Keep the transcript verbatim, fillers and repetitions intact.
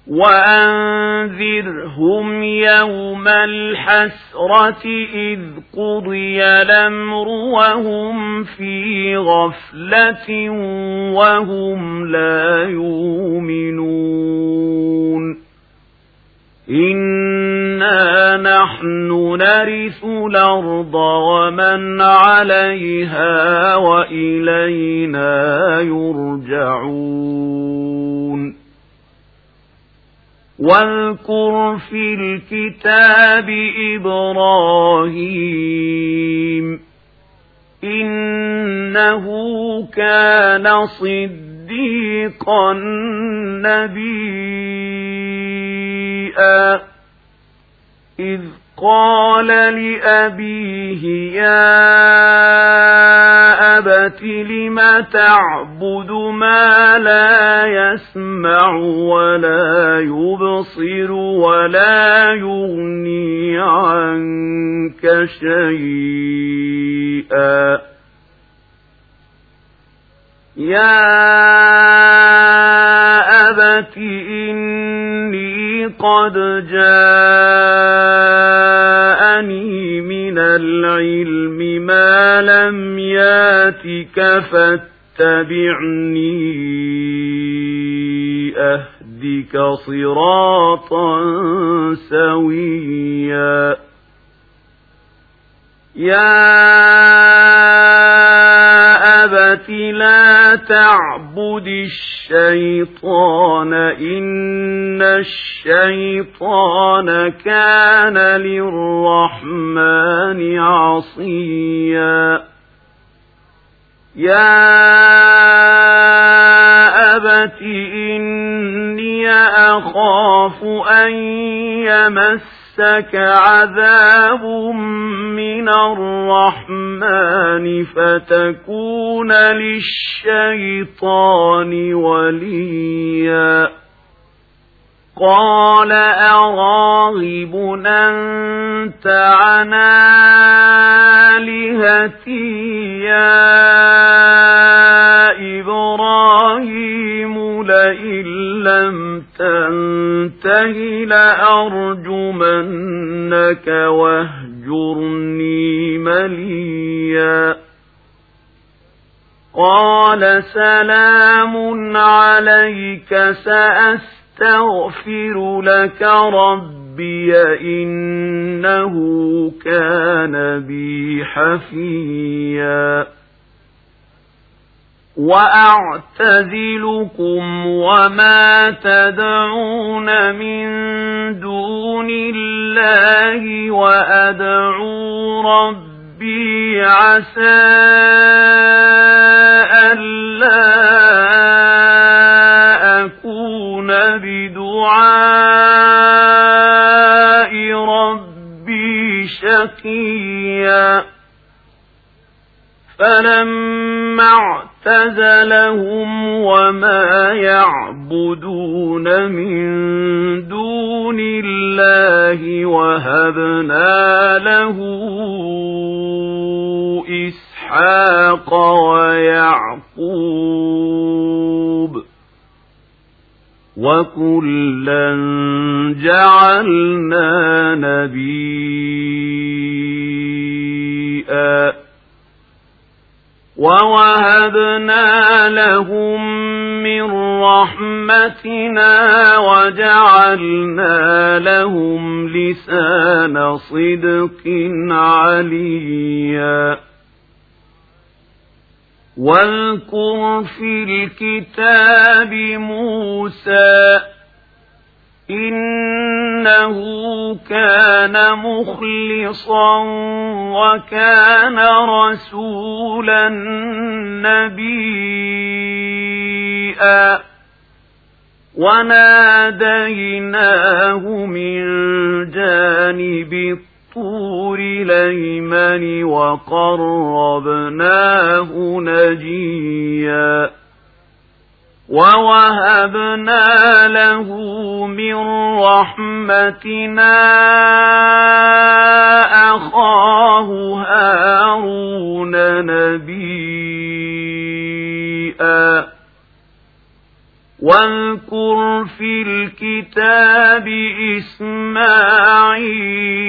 وأنذرهم يوم الحسرة إذ قضي الأمر وهم في غفلة وهم لا يؤمنون إنا نحن نرث الأرض ومن عليها وإلينا يرجعون واذكر في الكتاب إبراهيم إنه كان صديقا نبيا إذ قال لأبيه يا أبت لم تعبد ما لا يسمع ولا يبصر ولا يغني عنك شيئا يا أبت إني قد جاءني من العلم ما لم ياتك فاتبعني أهدك صراطا سويا يا أبت لا تعبد الشيطان إن الشيطان كان للرحمن عصيا يا أبت إني أخاف أن يمسك عذاب من الرحمن فتكون للشيطان وليا قال أراغب أنت عن آلهتي يا إبراهيم لئن لم تنته لأرجمنك واهجرني مليا قال سلام عليك سأستغفر لك ربي إنه كان بي حفيا وأعتزلكم وما تدعون من دون الله وأدعو ربي عسى ألا أكون بدعاء ربي شقيا فلما اعتزلهم وما يعبدون من دون الله وهبنا له إسحاق ويعقوب وكلا جعلنا نبيا ووهبنا لهم من رحمتنا وجعلنا لهم لسان صدق عليا واذكر في الكتاب موسى إنه كان مخلصا وكان رسولا نبيا وناديناه من جانب الطور الأيمن وقربناه نجيا ووهبنا له من رحمتنا أخاه هارون نبيا واذكر في الكتاب إسماعيل